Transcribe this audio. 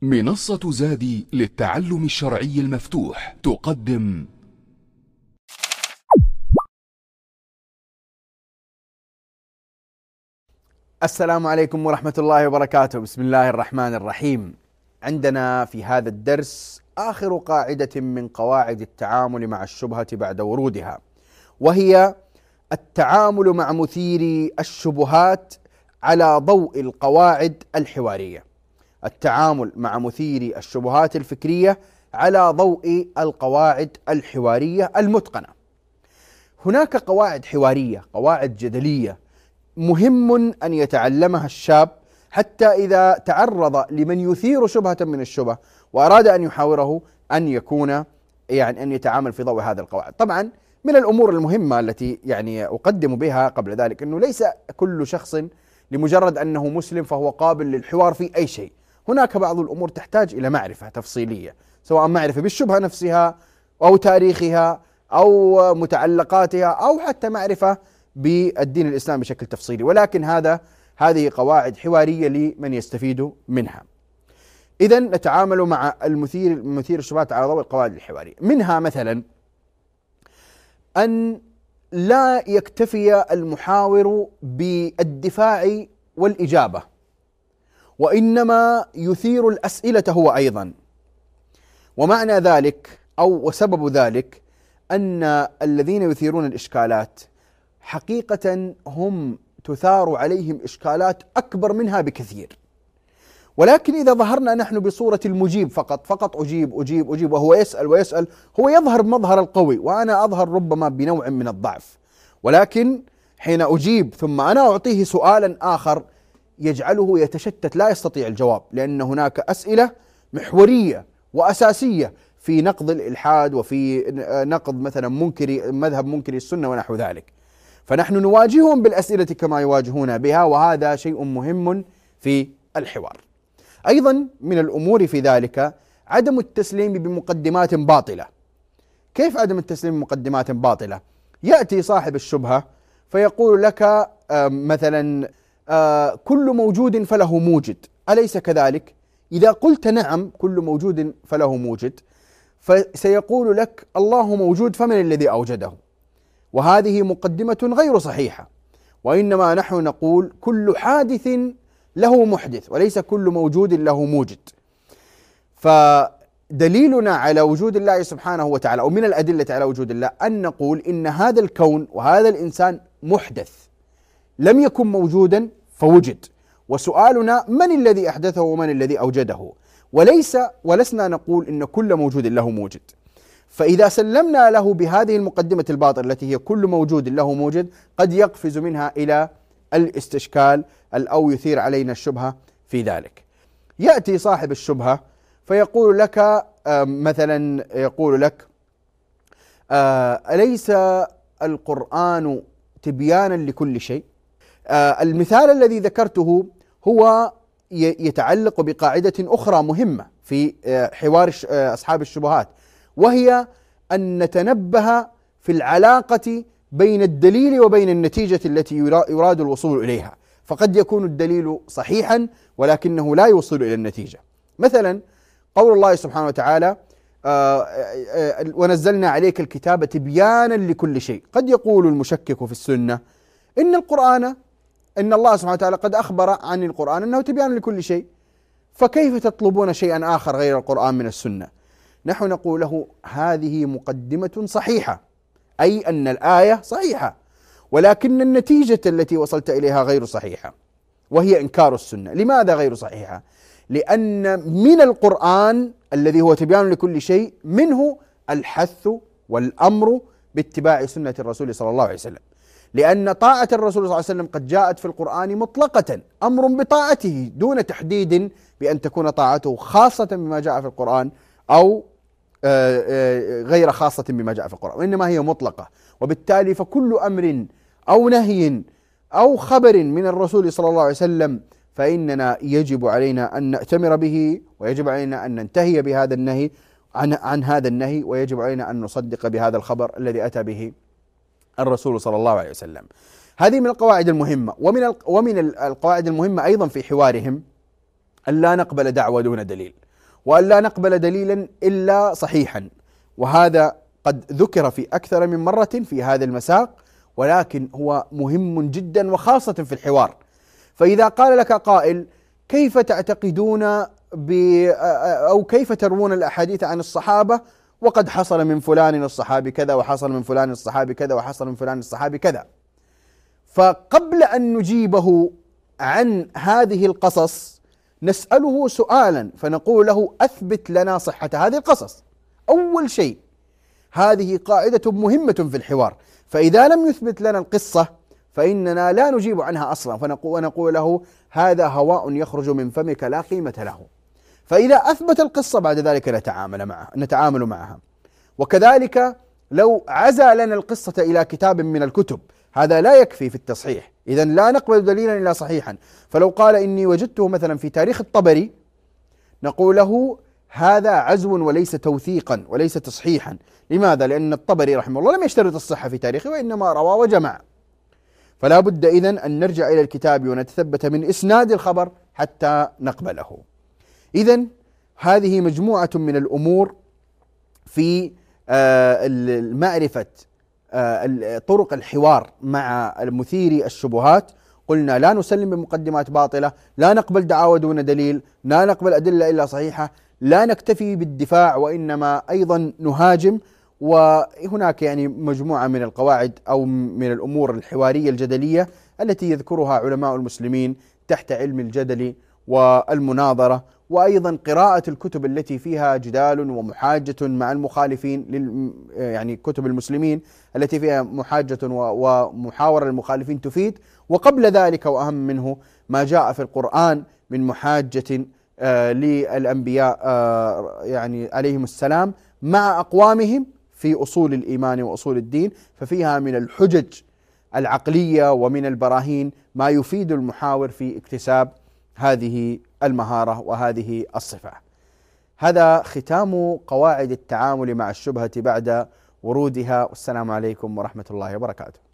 منصة زادي للتعلم الشرعي المفتوح تقدم السلام عليكم ورحمة الله وبركاته. بسم الله الرحمن الرحيم. عندنا في هذا الدرس آخر قاعدة من قواعد التعامل مع الشبهة بعد ورودها، وهي التعامل مع مثيري الشبهات على ضوء القواعد الحوارية. التعامل مع مثيري الشبهات الفكرية على ضوء القواعد الحوارية المتقنة. هناك قواعد حوارية، قواعد جدلية، مهم أن يتعلمها الشاب حتى إذا تعرض لمن يثير شبهة من الشبه وأراد أن يحاوره أن يكون أن يتعامل في ضوء هذه القواعد. طبعا من الأمور المهمة التي أقدم بها قبل ذلك أنه ليس كل شخص لمجرد أنه مسلم فهو قابل للحوار في أي شيء. هناك بعض الأمور تحتاج إلى معرفة تفصيلية، سواء معرفة بالشبهة نفسها أو تاريخها أو متعلقاتها أو حتى معرفة بالدين الإسلامي بشكل تفصيلي، ولكن هذه قواعد حوارية لمن يستفيد منها. إذن نتعامل مع المثير الشبهات على ضوء القواعد الحوارية. منها مثلا أن لا يكتفي المحاور بالدفاع والإجابة، وإنما يثير الأسئلة هو أيضا. ومعنى ذلك وسبب ذلك أن الذين يثيرون الإشكالات حقيقة هم تثار عليهم إشكالات أكبر منها بكثير، ولكن إذا ظهرنا نحن بصورة المجيب فقط أجيب وهو يسأل ويسأل، هو يظهر بمظهر القوي وأنا أظهر ربما بنوع من الضعف. ولكن حين أجيب ثم أنا أعطيه سؤالا آخر يجعله يتشتت، لا يستطيع الجواب، لأن هناك أسئلة محورية وأساسية في نقض الإلحاد وفي نقض مثلا مذهب منكري السنة ونحو ذلك، فنحن نواجههم بالأسئلة كما يواجهون بها، وهذا شيء مهم في الحوار. أيضا من الأمور في ذلك عدم التسليم بمقدمات باطلة. كيف عدم التسليم بمقدمات باطلة؟ يأتي صاحب الشبهة فيقول لك مثلا كل موجود فله موجد، أليس كذلك؟ إذا قلت نعم كل موجود فله موجد، فسيقول لك الله موجود فمن الذي أوجده؟ وهذه مقدمة غير صحيحة، وإنما نحن نقول كل حادث له محدث وليس كل موجود له موجد. فدليلنا على وجود الله سبحانه وتعالى، أو من الأدلة على وجود الله، أن نقول إن هذا الكون وهذا الإنسان محدث، لم يكن موجودا فوجد، وسؤالنا من الذي أحدثه ومن الذي أوجده، ولسنا نقول إن كل موجود له موجد. فإذا سلمنا له بهذه المقدمة الباطلة التي هي كل موجود له موجد، قد يقفز منها إلى الاستشكال أو يثير علينا الشبهة في ذلك. يأتي صاحب الشبهة فيقول لك مثلا أليس القرآن تبيانا لكل شيء؟ المثال الذي ذكرته هو يتعلق بقاعدة أخرى مهمة في حوار أصحاب الشبهات، وهي أن نتنبه في العلاقة بين الدليل وبين النتيجة التي يراد الوصول إليها. فقد يكون الدليل صحيحا ولكنه لا يوصل إلى النتيجة. مثلا قول الله سبحانه وتعالى ونزلنا عليك الكتاب تبيانا لكل شيء. قد يقول المشكك في السنة إن الله سبحانه وتعالى قد أخبر عن القرآن أنه تبيان لكل شيء، فكيف تطلبون شيئا آخر غير القرآن من السنة؟ نحن نقول له هذه مقدمة صحيحة، أي أن الآية صحيحة، ولكن النتيجة التي وصلت إليها غير صحيحة، وهي إنكار السنة. لماذا غير صحيحة؟ لأن من القرآن الذي هو تبيان لكل شيء منه الحث والأمر باتباع سنة الرسول صلى الله عليه وسلم، لأن طاعة الرسول صلى الله عليه وسلم قد جاءت في القرآن مطلقة، أمر بطاعته دون تحديد بأن تكون طاعته خاصة بما جاء في القرآن أو غير خاصة بما جاء في القرآن، وإنما هي مطلقة. وبالتالي فكل أمر أو نهي أو خبر من الرسول صلى الله عليه وسلم فإننا يجب علينا أن نأتمر به، ويجب علينا أن ننتهي بهذا النهي عن هذا النهي، ويجب علينا أن نصدق بهذا الخبر الذي أتى به الرسول صلى الله عليه وسلم. هذه من القواعد المهمة. ومن القواعد المهمة أيضا في حوارهم أن لا نقبل دعوة دون دليل. وأن لا نقبل دليلا إلا صحيحا، وهذا قد ذكر في أكثر من مرة في هذا المساق، ولكن هو مهم جدا وخاصة في الحوار. فإذا قال لك قائل: كيف تعتقدون أو كيف تروون الأحاديث عن الصحابة وقد حصل من فلان الصحابي كذا، وحصل من فلان الصحابي كذا، وحصل من فلان الصحابي كذا، فقبل أن نجيبه عن هذه القصص نسأله سؤالا، فنقول له: أثبت لنا صحة هذه القصص. أول شيء، هذه قاعدة مهمة في الحوار، فإذا لم يثبت لنا القصة فإننا لا نجيب عنها أصلا، ونقول له: هذا هواء يخرج من فمك لا قيمة له. فإذا أثبت القصة بعد ذلك نتعامل معها. وكذلك لو عزى لنا القصة إلى كتاب من الكتب، هذا لا يكفي في التصحيح، إذن لا نقبل دليلا إلا صحيحا. فلو قال: إني وجدته مثلا في تاريخ الطبري، نقول له: هذا عزو وليس توثيقا وليس تصحيحا. لماذا؟ لأن الطبري رحمه الله لم يشترط الصحة في تاريخه، وإنما روى وجمع. فلا بد إذن أن نرجع إلى الكتاب ونتثبت من إسناد الخبر حتى نقبله. إذن هذه مجموعة من الأمور في معرفة طرق الحوار مع المثير الشبهات. قلنا: لا نسلم بمقدمات باطلة، لا نقبل دعاوى دون دليل، لا نقبل أدلة إلا صحيحة، لا نكتفي بالدفاع وإنما أيضا نهاجم. وهناك يعني مجموعة من القواعد أو من الأمور الحوارية الجدلية التي يذكرها علماء المسلمين تحت علم الجدل والمناظرة، وأيضا قراءة الكتب التي فيها جدال ومحاجة مع المخالفين، يعني كتب المسلمين التي فيها محاجة ومحاورة المخالفين تفيد. وقبل ذلك وأهم منه ما جاء في القرآن من محاجة للأنبياء يعني عليهم السلام مع أقوامهم في أصول الإيمان وأصول الدين، ففيها من الحجج العقلية ومن البراهين ما يفيد المحاور في اكتساب هذه المهارة وهذه الصفة. هذا ختام قواعد التعامل مع الشبهة بعد ورودها، والسلام عليكم ورحمة الله وبركاته.